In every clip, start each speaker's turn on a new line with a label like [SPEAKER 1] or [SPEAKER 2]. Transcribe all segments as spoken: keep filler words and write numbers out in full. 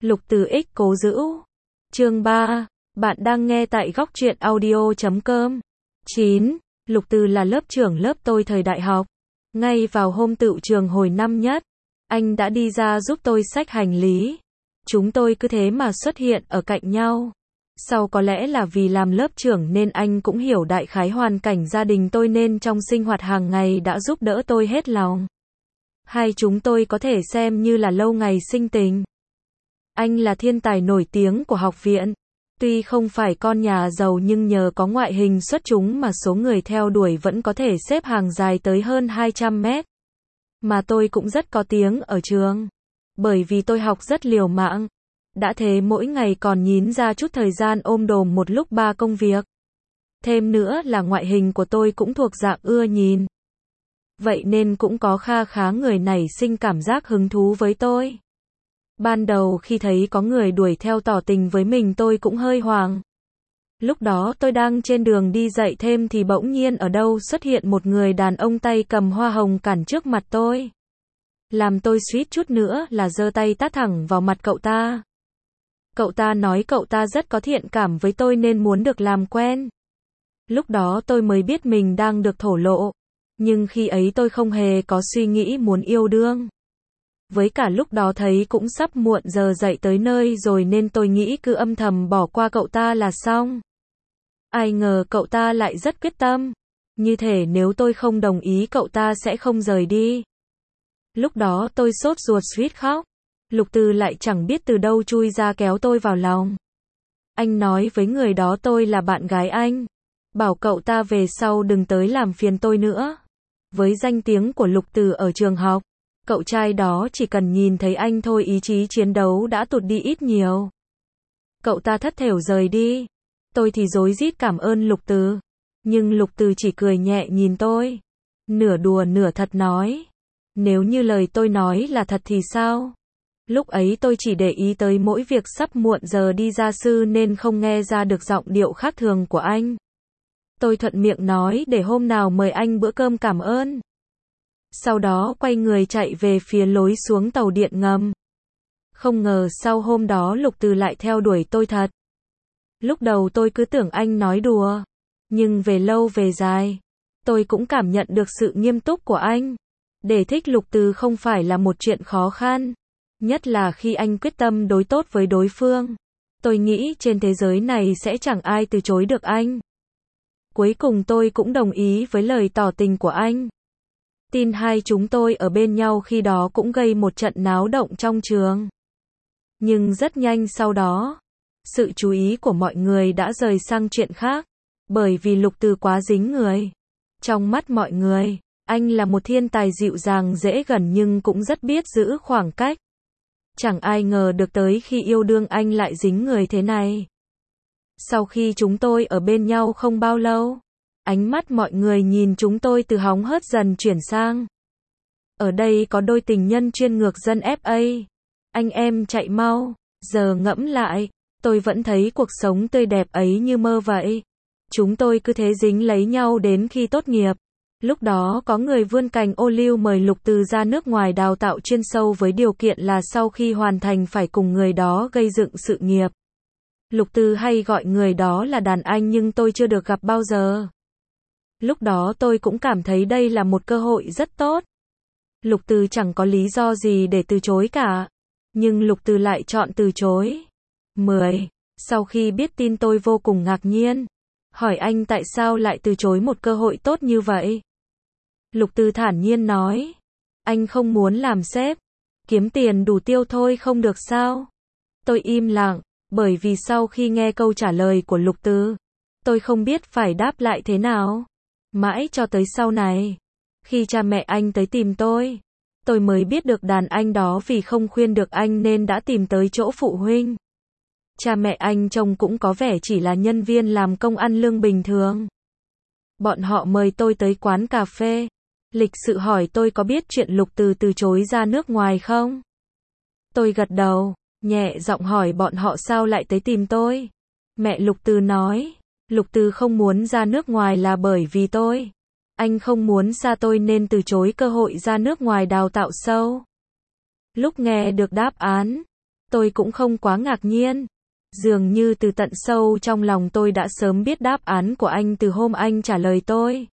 [SPEAKER 1] Lục Từ X cố giữ. Chương ba. Bạn đang nghe tại góc truyện audio chấm com. chín. Lục Từ là lớp trưởng lớp tôi thời đại học. Ngay vào hôm tựu trường hồi năm nhất, anh đã đi ra giúp tôi xách hành lý. Chúng tôi cứ thế mà xuất hiện ở cạnh nhau. Sau có lẽ là vì làm lớp trưởng nên anh cũng hiểu đại khái hoàn cảnh gia đình tôi nên trong sinh hoạt hàng ngày đã giúp đỡ tôi hết lòng. Hai chúng tôi có thể xem như là lâu ngày sinh tình. Anh là thiên tài nổi tiếng của học viện. Tuy không phải con nhà giàu nhưng nhờ có ngoại hình xuất chúng mà số người theo đuổi vẫn có thể xếp hàng dài tới hơn hai trăm mét. Mà tôi cũng rất có tiếng ở trường. Bởi vì tôi học rất liều mạng. Đã thế mỗi ngày còn nhín ra chút thời gian ôm đồm một lúc ba công việc. Thêm nữa là ngoại hình của tôi cũng thuộc dạng ưa nhìn. Vậy nên cũng có kha khá người nảy sinh cảm giác hứng thú với tôi. Ban đầu khi thấy có người đuổi theo tỏ tình với mình tôi cũng hơi hoảng. Lúc đó tôi đang trên đường đi dạy thêm thì bỗng nhiên ở đâu xuất hiện một người đàn ông tay cầm hoa hồng cản trước mặt tôi. Làm tôi suýt chút nữa là giơ tay tát thẳng vào mặt cậu ta. Cậu ta nói cậu ta rất có thiện cảm với tôi nên muốn được làm quen. Lúc đó tôi mới biết mình đang được thổ lộ. Nhưng khi ấy tôi không hề có suy nghĩ muốn yêu đương. Với cả lúc đó thấy cũng sắp muộn giờ dậy tới nơi rồi nên tôi nghĩ cứ âm thầm bỏ qua cậu ta là xong. Ai ngờ cậu ta lại rất quyết tâm. Như thể nếu tôi không đồng ý cậu ta sẽ không rời đi. Lúc đó tôi sốt ruột suýt khóc. Lục Từ lại chẳng biết từ đâu chui ra kéo tôi vào lòng. Anh nói với người đó tôi là bạn gái anh. Bảo cậu ta về sau đừng tới làm phiền tôi nữa. Với danh tiếng của Lục Từ ở trường học, cậu trai đó chỉ cần nhìn thấy anh thôi ý chí chiến đấu đã tụt đi ít nhiều. Cậu ta thất thểu rời đi. Tôi thì rối rít cảm ơn Lục Từ. Nhưng Lục Từ chỉ cười nhẹ nhìn tôi. Nửa đùa nửa thật nói. Nếu như lời tôi nói là thật thì sao? Lúc ấy tôi chỉ để ý tới mỗi việc sắp muộn giờ đi gia sư nên không nghe ra được giọng điệu khác thường của anh. Tôi thuận miệng nói để hôm nào mời anh bữa cơm cảm ơn. Sau đó quay người chạy về phía lối xuống tàu điện ngầm. Không ngờ sau hôm đó Lục Từ lại theo đuổi tôi thật. Lúc đầu tôi cứ tưởng anh nói đùa. Nhưng về lâu về dài, tôi cũng cảm nhận được sự nghiêm túc của anh. Để thích Lục Từ không phải là một chuyện khó khăn. Nhất là khi anh quyết tâm đối tốt với đối phương. Tôi nghĩ trên thế giới này sẽ chẳng ai từ chối được anh. Cuối cùng tôi cũng đồng ý với lời tỏ tình của anh. Tin hai chúng tôi ở bên nhau khi đó cũng gây một trận náo động trong trường. Nhưng rất nhanh sau đó, sự chú ý của mọi người đã rời sang chuyện khác. Bởi vì Lục Từ quá dính người. Trong mắt mọi người, anh là một thiên tài dịu dàng dễ gần nhưng cũng rất biết giữ khoảng cách. Chẳng ai ngờ được tới khi yêu đương anh lại dính người thế này. Sau khi chúng tôi ở bên nhau không bao lâu, ánh mắt mọi người nhìn chúng tôi từ hóng hớt dần chuyển sang. Ở đây có đôi tình nhân chuyên ngược dân ép a. Anh em chạy mau. Giờ ngẫm lại, tôi vẫn thấy cuộc sống tươi đẹp ấy như mơ vậy. Chúng tôi cứ thế dính lấy nhau đến khi tốt nghiệp. Lúc đó có người vươn cành ô liu mời Lục Từ ra nước ngoài đào tạo chuyên sâu với điều kiện là sau khi hoàn thành phải cùng người đó gây dựng sự nghiệp. Lục Từ hay gọi người đó là đàn anh nhưng tôi chưa được gặp bao giờ. Lúc đó tôi cũng cảm thấy đây là một cơ hội rất tốt. Lục Từ chẳng có lý do gì để từ chối cả. Nhưng Lục Từ lại chọn từ chối. mười. Sau khi biết tin tôi vô cùng ngạc nhiên. Hỏi anh tại sao lại từ chối một cơ hội tốt như vậy. Lục Từ thản nhiên nói. Anh không muốn làm sếp. Kiếm tiền đủ tiêu thôi không được sao? Tôi im lặng. Bởi vì sau khi nghe câu trả lời của Lục Từ, tôi không biết phải đáp lại thế nào. Mãi cho tới sau này, khi cha mẹ anh tới tìm tôi, tôi mới biết được đàn anh đó vì không khuyên được anh nên đã tìm tới chỗ phụ huynh. Cha mẹ anh trông cũng có vẻ chỉ là nhân viên làm công ăn lương bình thường. Bọn họ mời tôi tới quán cà phê, lịch sự hỏi tôi có biết chuyện Lục Từ từ chối ra nước ngoài không? Tôi gật đầu, nhẹ giọng hỏi bọn họ sao lại tới tìm tôi. Mẹ Lục Từ nói, Lục Từ không muốn ra nước ngoài là bởi vì tôi. Anh không muốn xa tôi nên từ chối cơ hội ra nước ngoài đào tạo sâu. Lúc nghe được đáp án, Tôi cũng không quá ngạc nhiên. Dường như từ tận sâu trong lòng tôi đã sớm biết đáp án của anh từ hôm anh trả lời tôi.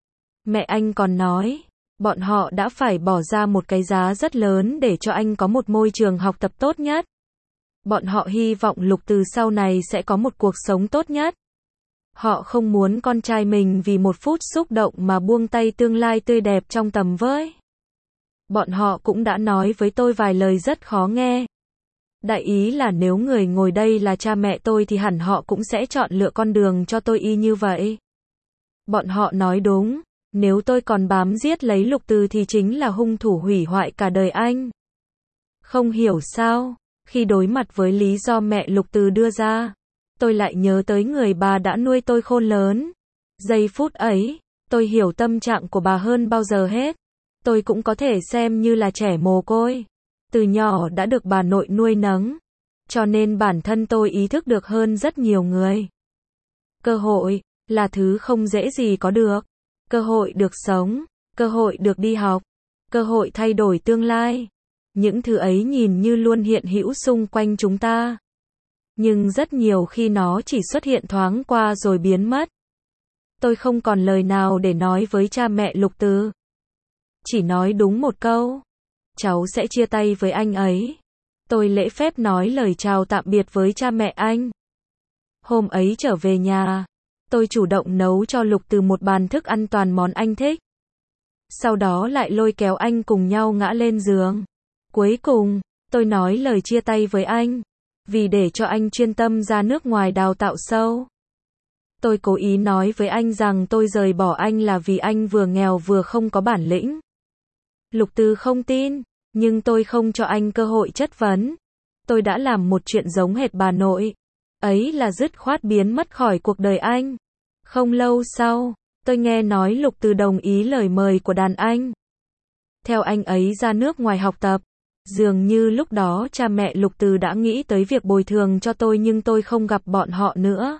[SPEAKER 1] Mẹ anh còn nói, bọn họ đã phải bỏ ra một cái giá rất lớn để cho anh có một môi trường học tập tốt nhất. Bọn họ hy vọng Lục Từ sau này sẽ có một cuộc sống tốt nhất. Họ không muốn con trai mình vì một phút xúc động mà buông tay tương lai tươi đẹp trong tầm với. Bọn họ cũng đã nói với tôi vài lời rất khó nghe. Đại ý là nếu người ngồi đây là cha mẹ tôi thì hẳn họ cũng sẽ chọn lựa con đường cho tôi y như vậy. Bọn họ nói đúng, nếu tôi còn bám giết lấy Lục Từ thì chính là hung thủ hủy hoại cả đời anh. Không hiểu sao, khi đối mặt với lý do mẹ Lục Từ đưa ra, tôi lại nhớ tới người bà đã nuôi tôi khôn lớn. Giây phút ấy, tôi hiểu tâm trạng của bà hơn bao giờ hết. Tôi cũng có thể xem như là trẻ mồ côi. Từ nhỏ đã được bà nội nuôi nấng. Cho nên bản thân tôi ý thức được hơn rất nhiều người. Cơ hội là thứ không dễ gì có được. Cơ hội được sống, cơ hội được đi học, cơ hội thay đổi tương lai. Những thứ ấy nhìn như luôn hiện hữu xung quanh chúng ta. Nhưng rất nhiều khi nó chỉ xuất hiện thoáng qua rồi biến mất. Tôi không còn lời nào để nói với cha mẹ Lục Từ. Chỉ nói đúng một câu. Cháu sẽ chia tay với anh ấy. Tôi lễ phép nói lời chào tạm biệt với cha mẹ anh. Hôm ấy trở về nhà, tôi chủ động nấu cho Lục Từ một bàn thức ăn toàn món anh thích. Sau đó lại lôi kéo anh cùng nhau ngã lên giường. Cuối cùng, tôi nói lời chia tay với anh. Vì để cho anh chuyên tâm ra nước ngoài đào tạo sâu. Tôi cố ý nói với anh rằng tôi rời bỏ anh là vì anh vừa nghèo vừa không có bản lĩnh. Lục Từ không tin, nhưng tôi không cho anh cơ hội chất vấn. Tôi đã làm một chuyện giống hệt bà nội. Ấy là dứt khoát biến mất khỏi cuộc đời anh. Không lâu sau, tôi nghe nói Lục Từ đồng ý lời mời của đàn anh. Theo anh ấy ra nước ngoài học tập. Dường như lúc đó cha mẹ Lục Từ đã nghĩ tới việc bồi thường cho tôi nhưng tôi không gặp bọn họ nữa.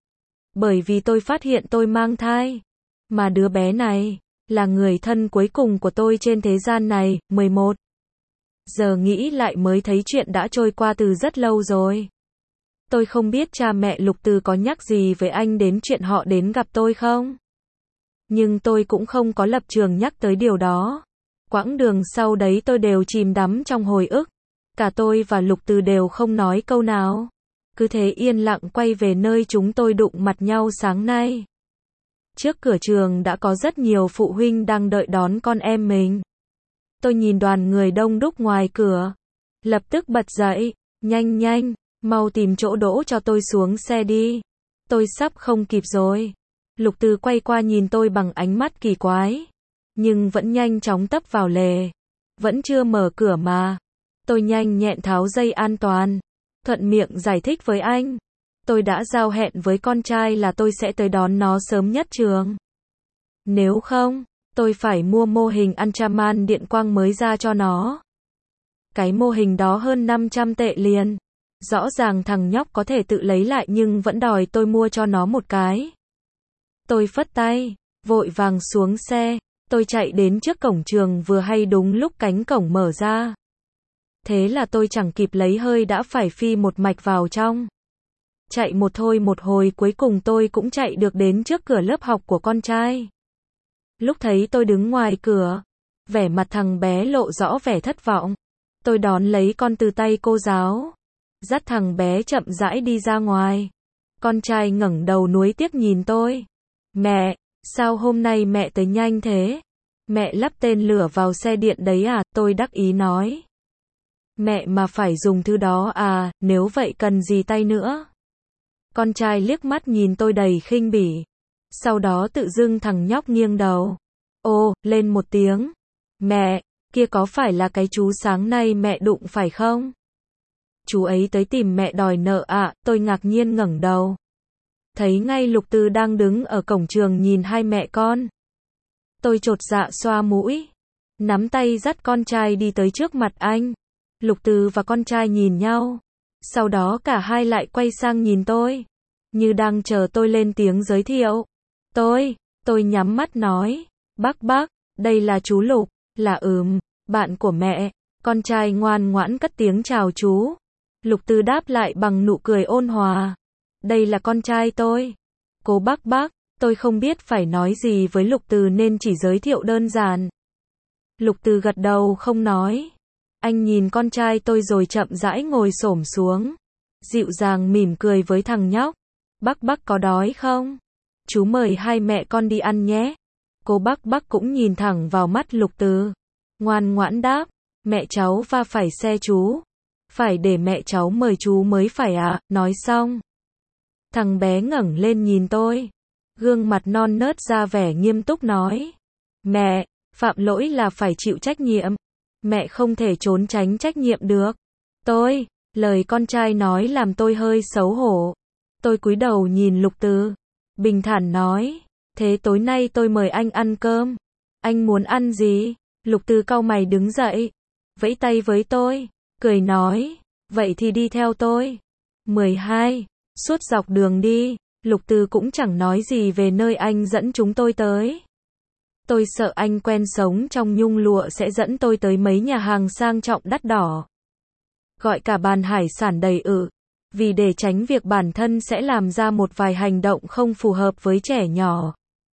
[SPEAKER 1] Bởi vì tôi phát hiện tôi mang thai. Mà đứa bé này là người thân cuối cùng của tôi trên thế gian này. mười một Giờ nghĩ lại mới thấy chuyện đã trôi qua từ rất lâu rồi. Tôi không biết cha mẹ Lục Từ có nhắc gì với anh đến chuyện họ đến gặp tôi không? Nhưng tôi cũng không có lập trường nhắc tới điều đó. Quãng đường sau đấy tôi đều chìm đắm trong hồi ức. Cả tôi và Lục Từ đều không nói câu nào. Cứ thế yên lặng quay về nơi chúng tôi đụng mặt nhau sáng nay. Trước cửa trường đã có rất nhiều phụ huynh đang đợi đón con em mình. Tôi nhìn đoàn người đông đúc ngoài cửa. Lập tức bật dậy. Nhanh nhanh, mau tìm chỗ đỗ cho tôi xuống xe đi. Tôi sắp không kịp rồi. Lục Từ quay qua nhìn tôi bằng ánh mắt kỳ quái. Nhưng vẫn nhanh chóng tấp vào lề. Vẫn chưa mở cửa mà. Tôi nhanh nhẹn tháo dây an toàn. Thuận miệng giải thích với anh. Tôi đã giao hẹn với con trai là tôi sẽ tới đón nó sớm nhất trường. Nếu không, tôi phải mua mô hình Ultraman điện quang mới ra cho nó. Cái mô hình đó hơn năm trăm tệ liền. Rõ ràng thằng nhóc có thể tự lấy lại nhưng vẫn đòi tôi mua cho nó một cái. Tôi phất tay, vội vàng xuống xe. Tôi chạy đến trước cổng trường vừa hay đúng lúc cánh cổng mở ra. Thế là tôi chẳng kịp lấy hơi đã phải phi một mạch vào trong. Chạy một thôi một hồi cuối cùng tôi cũng chạy được đến trước cửa lớp học của con trai. Lúc thấy tôi đứng ngoài cửa, vẻ mặt thằng bé lộ rõ vẻ thất vọng. Tôi đón lấy con từ tay cô giáo, dắt thằng bé chậm rãi đi ra ngoài. Con trai ngẩng đầu nuối tiếc nhìn tôi. Mẹ, sao hôm nay mẹ tới nhanh thế? Mẹ lắp tên lửa vào xe điện đấy à? Tôi đắc ý nói. Mẹ mà phải dùng thứ đó à, nếu vậy cần gì tay nữa? Con trai liếc mắt nhìn tôi đầy khinh bỉ. Sau đó tự dưng thằng nhóc nghiêng đầu. Ô, lên một tiếng. Mẹ, kia có phải là cái chú sáng nay mẹ đụng phải không? Chú ấy tới tìm mẹ đòi nợ ạ. Tôi ngạc nhiên ngẩng đầu. Thấy ngay Lục Từ đang đứng ở cổng trường nhìn hai mẹ con. Tôi chột dạ xoa mũi. Nắm tay dắt con trai đi tới trước mặt anh. Lục Từ và con trai nhìn nhau. Sau đó cả hai lại quay sang nhìn tôi. Như đang chờ tôi lên tiếng giới thiệu. Tôi, tôi nhắm mắt nói. Bác bác, đây là chú Lục, là ừm, bạn của mẹ. Con trai ngoan ngoãn cất tiếng chào chú. Lục Từ đáp lại bằng nụ cười ôn hòa. Đây là con trai tôi. Cố Bác Bác, tôi không biết phải nói gì với Lục Từ nên chỉ giới thiệu đơn giản. Lục Từ gật đầu không nói. Anh nhìn con trai tôi rồi chậm rãi ngồi xổm xuống. Dịu dàng mỉm cười với thằng nhóc. Bác Bác có đói không? Chú mời hai mẹ con đi ăn nhé. Cố Bác Bác cũng nhìn thẳng vào mắt Lục Từ. Ngoan ngoãn đáp. Mẹ cháu va phải xe chú. Phải để mẹ cháu mời chú mới phải ạ. À? Nói xong. Thằng bé ngẩng lên nhìn tôi. Gương mặt non nớt ra vẻ nghiêm túc nói. Mẹ, phạm lỗi là phải chịu trách nhiệm. Mẹ không thể trốn tránh trách nhiệm được. Tôi, lời con trai nói làm tôi hơi xấu hổ. Tôi cúi đầu nhìn Lục Từ. Bình thản nói. Thế tối nay tôi mời anh ăn cơm. Anh muốn ăn gì? Lục Từ cau mày đứng dậy. Vẫy tay với tôi. Cười nói. Vậy thì đi theo tôi. mười hai. Suốt dọc đường đi, Lục Từ cũng chẳng nói gì về nơi anh dẫn chúng tôi tới. Tôi sợ anh quen sống trong nhung lụa sẽ dẫn tôi tới mấy nhà hàng sang trọng đắt đỏ. Gọi cả bàn hải sản đầy ự. Vì để tránh việc bản thân sẽ làm ra một vài hành động không phù hợp với trẻ nhỏ.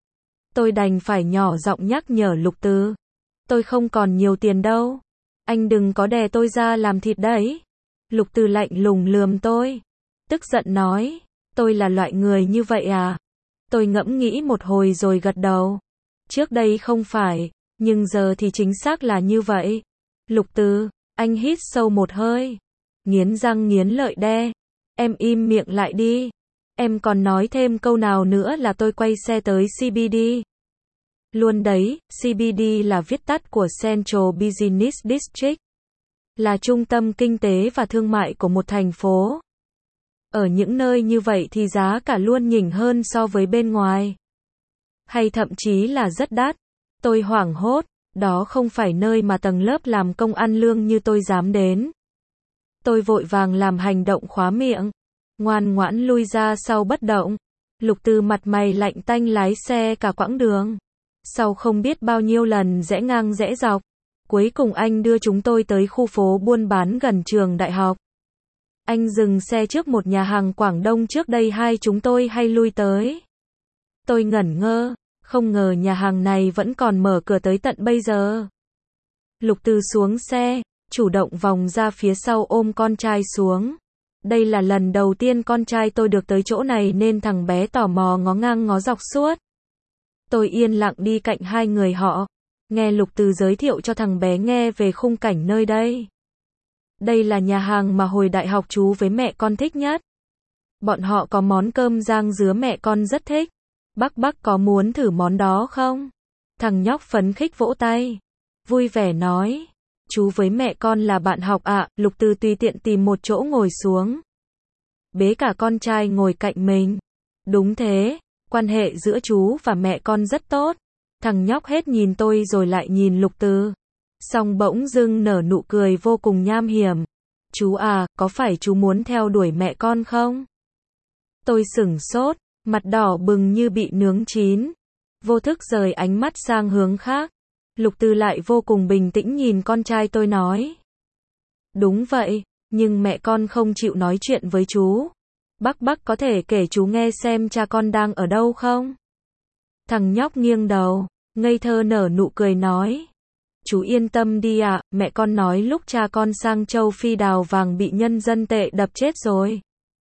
[SPEAKER 1] Tôi đành phải nhỏ giọng nhắc nhở Lục Từ. Tôi không còn nhiều tiền đâu. Anh đừng có đè tôi ra làm thịt đấy. Lục Từ lạnh lùng lườm tôi. Tức giận nói. Tôi là loại người như vậy à? Tôi ngẫm nghĩ một hồi rồi gật đầu. Trước đây không phải, nhưng giờ thì chính xác là như vậy. Lục Từ, anh hít sâu một hơi. Nghiến răng nghiến lợi đe. Em im miệng lại đi. Em còn nói thêm câu nào nữa là tôi quay xe tới xê bê đê. Luôn đấy, xê bê đê là viết tắt của Central Business District. Là trung tâm kinh tế và thương mại của một thành phố. Ở những nơi như vậy thì giá cả luôn nhỉnh hơn so với bên ngoài. Hay thậm chí là rất đắt. Tôi hoảng hốt, đó không phải nơi mà tầng lớp làm công ăn lương như tôi dám đến. Tôi vội vàng làm hành động khóa miệng. Ngoan ngoãn lui ra sau bất động. Lục Từ mặt mày lạnh tanh lái xe cả quãng đường. Sau không biết bao nhiêu lần rẽ ngang rẽ dọc. Cuối cùng anh đưa chúng tôi tới khu phố buôn bán gần trường đại học. Anh dừng xe trước một nhà hàng Quảng Đông trước đây hai chúng tôi hay lui tới. Tôi ngẩn ngơ, không ngờ nhà hàng này vẫn còn mở cửa tới tận bây giờ. Lục Từ xuống xe, chủ động vòng ra phía sau ôm con trai xuống. Đây là lần đầu tiên con trai tôi được tới chỗ này nên thằng bé tò mò ngó ngang ngó dọc suốt. Tôi yên lặng đi cạnh hai người họ, nghe Lục Từ giới thiệu cho thằng bé nghe về khung cảnh nơi đây. Đây là nhà hàng mà hồi đại học chú với mẹ con thích nhất. Bọn họ có món cơm rang dứa mẹ con rất thích. Bác Bác có muốn thử món đó không? Thằng nhóc phấn khích vỗ tay. Vui vẻ nói. Chú với mẹ con là bạn học ạ. À? Lục Từ tùy tiện tìm một chỗ ngồi xuống. Bế cả con trai ngồi cạnh mình. Đúng thế, quan hệ giữa chú và mẹ con rất tốt. Thằng nhóc hết nhìn tôi rồi lại nhìn Lục Từ. Xong bỗng dưng nở nụ cười vô cùng nham hiểm. Chú à, có phải chú muốn theo đuổi mẹ con không? Tôi sửng sốt, mặt đỏ bừng như bị nướng chín. Vô thức rời ánh mắt sang hướng khác. Lục Từ lại vô cùng bình tĩnh nhìn con trai tôi nói. Đúng vậy, nhưng mẹ con không chịu nói chuyện với chú. Bác Bác có thể kể chú nghe xem cha con đang ở đâu không? Thằng nhóc nghiêng đầu, ngây thơ nở nụ cười nói. Chú yên tâm đi ạ, à, mẹ con nói lúc cha con sang châu Phi đào vàng bị nhân dân tệ đập chết rồi.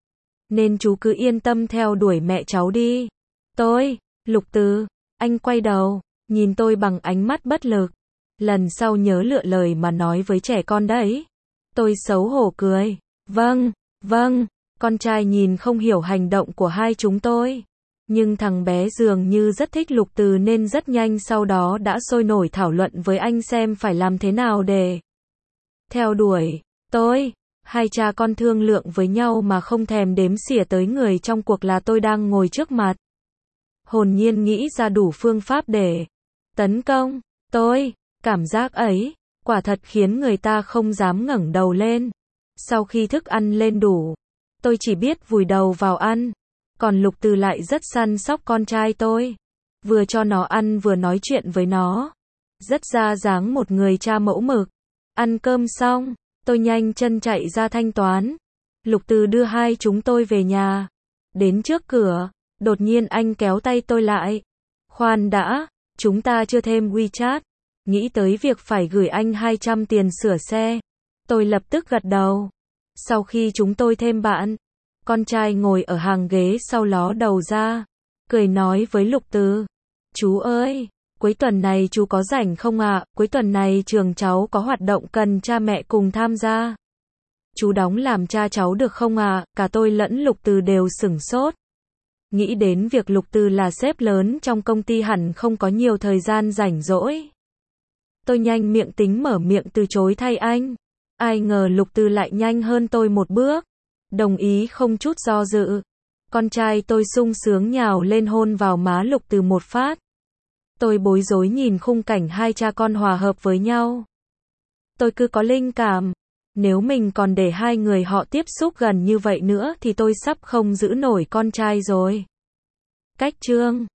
[SPEAKER 1] Nên chú cứ yên tâm theo đuổi mẹ cháu đi. Tôi, Lục Từ, anh quay đầu, nhìn tôi bằng ánh mắt bất lực. Lần sau nhớ lựa lời mà nói với trẻ con đấy. Tôi xấu hổ cười. Vâng, vâng, con trai nhìn không hiểu hành động của hai chúng tôi. Nhưng thằng bé dường như rất thích Lục Từ nên rất nhanh sau đó đã sôi nổi thảo luận với anh xem phải làm thế nào để theo đuổi. Tôi, hai cha con thương lượng với nhau mà không thèm đếm xỉa tới người trong cuộc là tôi đang ngồi trước mặt. Hồn nhiên nghĩ ra đủ phương pháp để tấn công. Tôi, cảm giác ấy, quả thật khiến người ta không dám ngẩng đầu lên. Sau khi thức ăn lên đủ, tôi chỉ biết vùi đầu vào ăn. Còn Lục Từ lại rất săn sóc con trai tôi. Vừa cho nó ăn vừa nói chuyện với nó. Rất ra dáng một người cha mẫu mực. Ăn cơm xong, tôi nhanh chân chạy ra thanh toán. Lục Từ đưa hai chúng tôi về nhà. Đến trước cửa, đột nhiên anh kéo tay tôi lại. Khoan đã, chúng ta chưa thêm WeChat. Nghĩ tới việc phải gửi anh hai trăm tiền sửa xe. Tôi lập tức gật đầu. Sau khi chúng tôi thêm bạn, con trai ngồi ở hàng ghế sau ló đầu ra, cười nói với Lục Từ. Chú ơi, cuối tuần này chú có rảnh không ạ? Cuối tuần này trường cháu có hoạt động cần cha mẹ cùng tham gia. Chú đóng làm cha cháu được không ạ? Cả tôi lẫn Lục Từ đều sửng sốt. Nghĩ đến việc Lục Từ là sếp lớn trong công ty hẳn không có nhiều thời gian rảnh rỗi. Tôi nhanh miệng tính mở miệng từ chối thay anh. Ai ngờ Lục Từ lại nhanh hơn tôi một bước. Đồng ý không chút do dự. Con trai tôi sung sướng nhào lên hôn vào má Lục Từ một phát. Tôi bối rối nhìn khung cảnh hai cha con hòa hợp với nhau. Tôi cứ có linh cảm. Nếu mình còn để hai người họ tiếp xúc gần như vậy nữa thì tôi sắp không giữ nổi con trai rồi. Cách chương